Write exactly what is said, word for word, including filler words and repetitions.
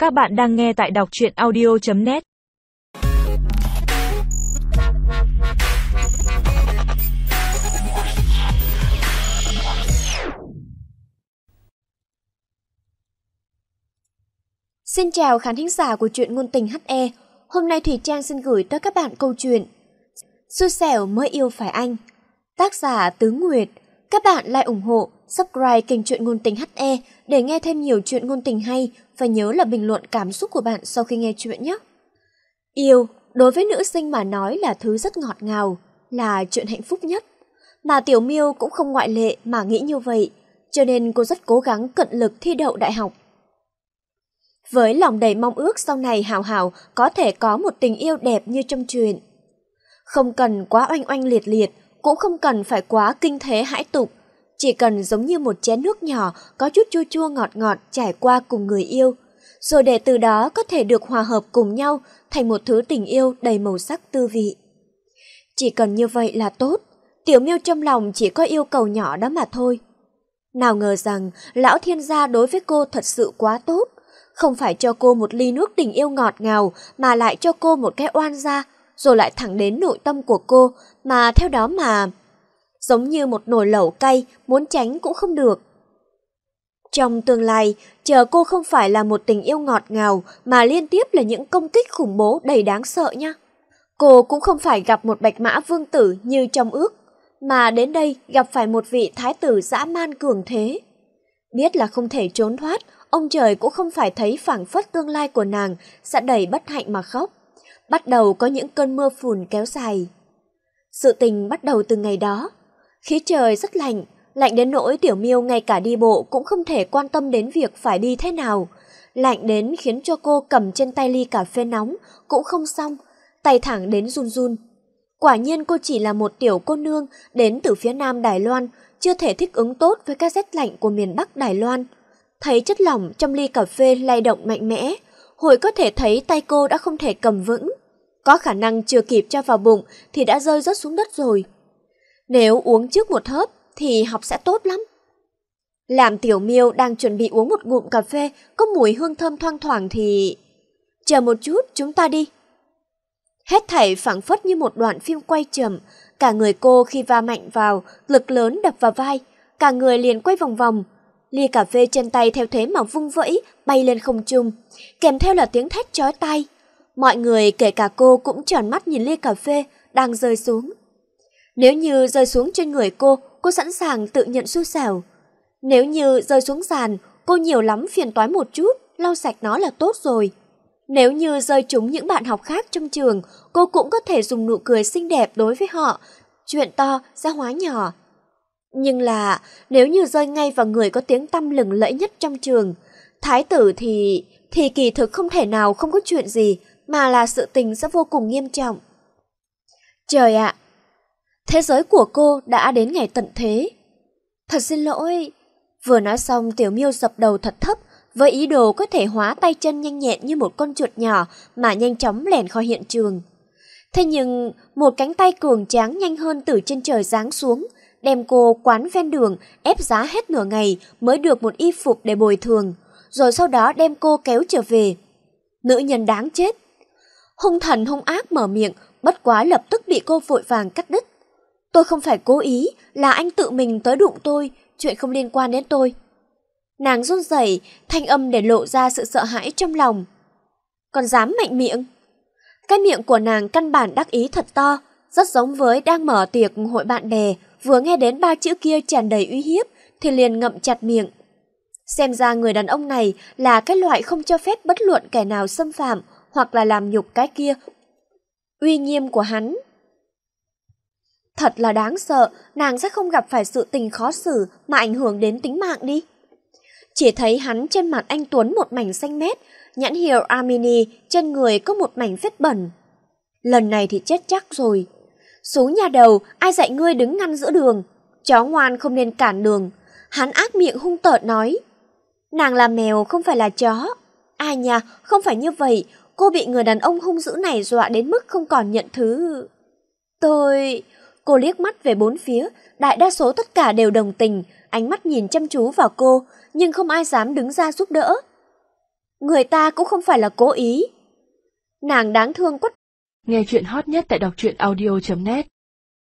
Các bạn đang nghe tại đọc truyện audio chấm net. Xin chào khán thính giả của truyện ngôn tình hát e. Hôm nay Thùy Trang xin gửi tới các bạn câu chuyện Xui xẻo mới yêu phải anh. Tác giả Tứ Nguyệt. Các bạn like ủng hộ, subscribe kênh truyện ngôn tình hát e để nghe thêm nhiều truyện ngôn tình hay và nhớ là bình luận cảm xúc của bạn sau khi nghe truyện nhé. Yêu, đối với nữ sinh mà nói là thứ rất ngọt ngào, là chuyện hạnh phúc nhất. Mà Tiểu Miêu cũng không ngoại lệ mà nghĩ như vậy, cho nên cô rất cố gắng cận lực thi đậu đại học. Với lòng đầy mong ước sau này Hảo Hảo có thể có một tình yêu đẹp như trong truyện. Không cần quá oanh oanh liệt liệt, cũng không cần phải quá kinh thế hãi tục, chỉ cần giống như một chén nước nhỏ có chút chua chua ngọt ngọt trải qua cùng người yêu, rồi để từ đó có thể được hòa hợp cùng nhau thành một thứ tình yêu đầy màu sắc tư vị. Chỉ cần như vậy là tốt, Tiểu Miêu trong lòng chỉ có yêu cầu nhỏ đó mà thôi. Nào ngờ rằng lão thiên gia đối với cô thật sự quá tốt, không phải cho cô một ly nước tình yêu ngọt ngào mà lại cho cô một cái oan gia, rồi lại thẳng đến nội tâm của cô mà theo đó mà giống như một nồi lẩu cay, muốn tránh cũng không được. Trong tương lai, chờ cô không phải là một tình yêu ngọt ngào mà liên tiếp là những công kích khủng bố đầy đáng sợ nha. Cô cũng không phải gặp một bạch mã vương tử như trong ước, mà đến đây gặp phải một vị thái tử dã man cường thế. Biết là không thể trốn thoát, ông trời cũng không phải thấy phảng phất tương lai của nàng sẽ đầy bất hạnh mà khóc. Bắt đầu có những cơn mưa phùn kéo dài. Sự tình bắt đầu từ ngày đó. Khí trời rất lạnh, lạnh đến nỗi Tiểu Miêu ngay cả đi bộ cũng không thể quan tâm đến việc phải đi thế nào. Lạnh đến khiến cho cô cầm trên tay ly cà phê nóng cũng không xong, tay thẳng đến run run. Quả nhiên cô chỉ là một tiểu cô nương đến từ phía nam Đài Loan, chưa thể thích ứng tốt với các rét lạnh của miền Bắc Đài Loan. Thấy chất lỏng trong ly cà phê lay động mạnh mẽ, Hồi có thể thấy tay cô đã không thể cầm vững. Có khả năng chưa kịp cho vào bụng thì đã rơi rớt xuống đất rồi. Nếu uống trước một hớp thì học sẽ tốt lắm. Làm Tiểu Miêu đang chuẩn bị uống một ngụm cà phê có mùi hương thơm thoang thoảng thì... Chờ một chút, chúng ta đi. Hết thảy phảng phất như một đoạn phim quay chậm. Cả người cô khi va mạnh vào, lực lớn đập vào vai. Cả người liền quay vòng vòng. Ly cà phê trên tay theo thế mà vung vẫy, bay lên không trung. Kèm theo là tiếng thét chói tai. Mọi người kể cả cô cũng tròn mắt nhìn ly cà phê đang rơi xuống. Nếu như rơi xuống trên người cô, cô sẵn sàng tự nhận xui xẻo. Nếu như rơi xuống sàn, cô nhiều lắm phiền toái một chút, lau sạch nó là tốt rồi. Nếu như rơi trúng những bạn học khác trong trường, cô cũng có thể dùng nụ cười xinh đẹp đối với họ. Chuyện to sẽ hóa nhỏ. Nhưng là nếu như rơi ngay vào người có tiếng tăm lừng lẫy nhất trong trường, thái tử thì... thì kỳ thực không thể nào không có chuyện gì, mà là sự tình sẽ vô cùng nghiêm trọng. Trời ạ! Thế giới của cô đã đến ngày tận thế. Thật xin lỗi. Vừa nói xong Tiểu Miêu dập đầu thật thấp, với ý đồ có thể hóa tay chân nhanh nhẹn như một con chuột nhỏ mà nhanh chóng lẻn khỏi hiện trường. Thế nhưng một cánh tay cường tráng nhanh hơn từ trên trời giáng xuống, đem cô quán ven đường ép giá hết nửa ngày mới được một y phục để bồi thường, rồi sau đó đem cô kéo trở về. Nữ nhân đáng chết! Hung thần hung ác mở miệng, bất quá lập tức bị cô vội vàng cắt đứt. Tôi không phải cố ý, là anh tự mình tới đụng tôi, chuyện không liên quan đến tôi. Nàng run rẩy, thanh âm để lộ ra sự sợ hãi trong lòng. Còn dám mạnh miệng? Cái miệng của nàng căn bản đắc ý thật to, rất giống với đang mở tiệc hội bạn bè, vừa nghe đến ba chữ kia tràn đầy uy hiếp thì liền ngậm chặt miệng. Xem ra người đàn ông này là cái loại không cho phép bất luận kẻ nào xâm phạm hoặc là làm nhục cái kia uy nghiêm của hắn. Thật là đáng sợ, nàng sẽ không gặp phải sự tình khó xử mà ảnh hưởng đến tính mạng đi. Chỉ thấy hắn trên mặt anh Tuấn một mảnh xanh mét, nhãn hiệu Armani, trên người có một mảnh vết bẩn. Lần này thì chết chắc rồi. Xuống nhà đầu, ai dạy ngươi đứng ngăn giữa đường? Chó ngoan không nên cản đường. Hắn ác miệng hung tợn nói. Nàng là mèo không phải là chó. Ai nha, không phải như vậy. Cô bị người đàn ông hung dữ này dọa đến mức không còn nhận thứ. Tôi... Cô liếc mắt về bốn phía, đại đa số tất cả đều đồng tình, ánh mắt nhìn chăm chú vào cô, nhưng không ai dám đứng ra giúp đỡ. Người ta cũng không phải là cố ý. Nàng đáng thương quá. Nghe chuyện hot nhất tại đọc truyện audio chấm net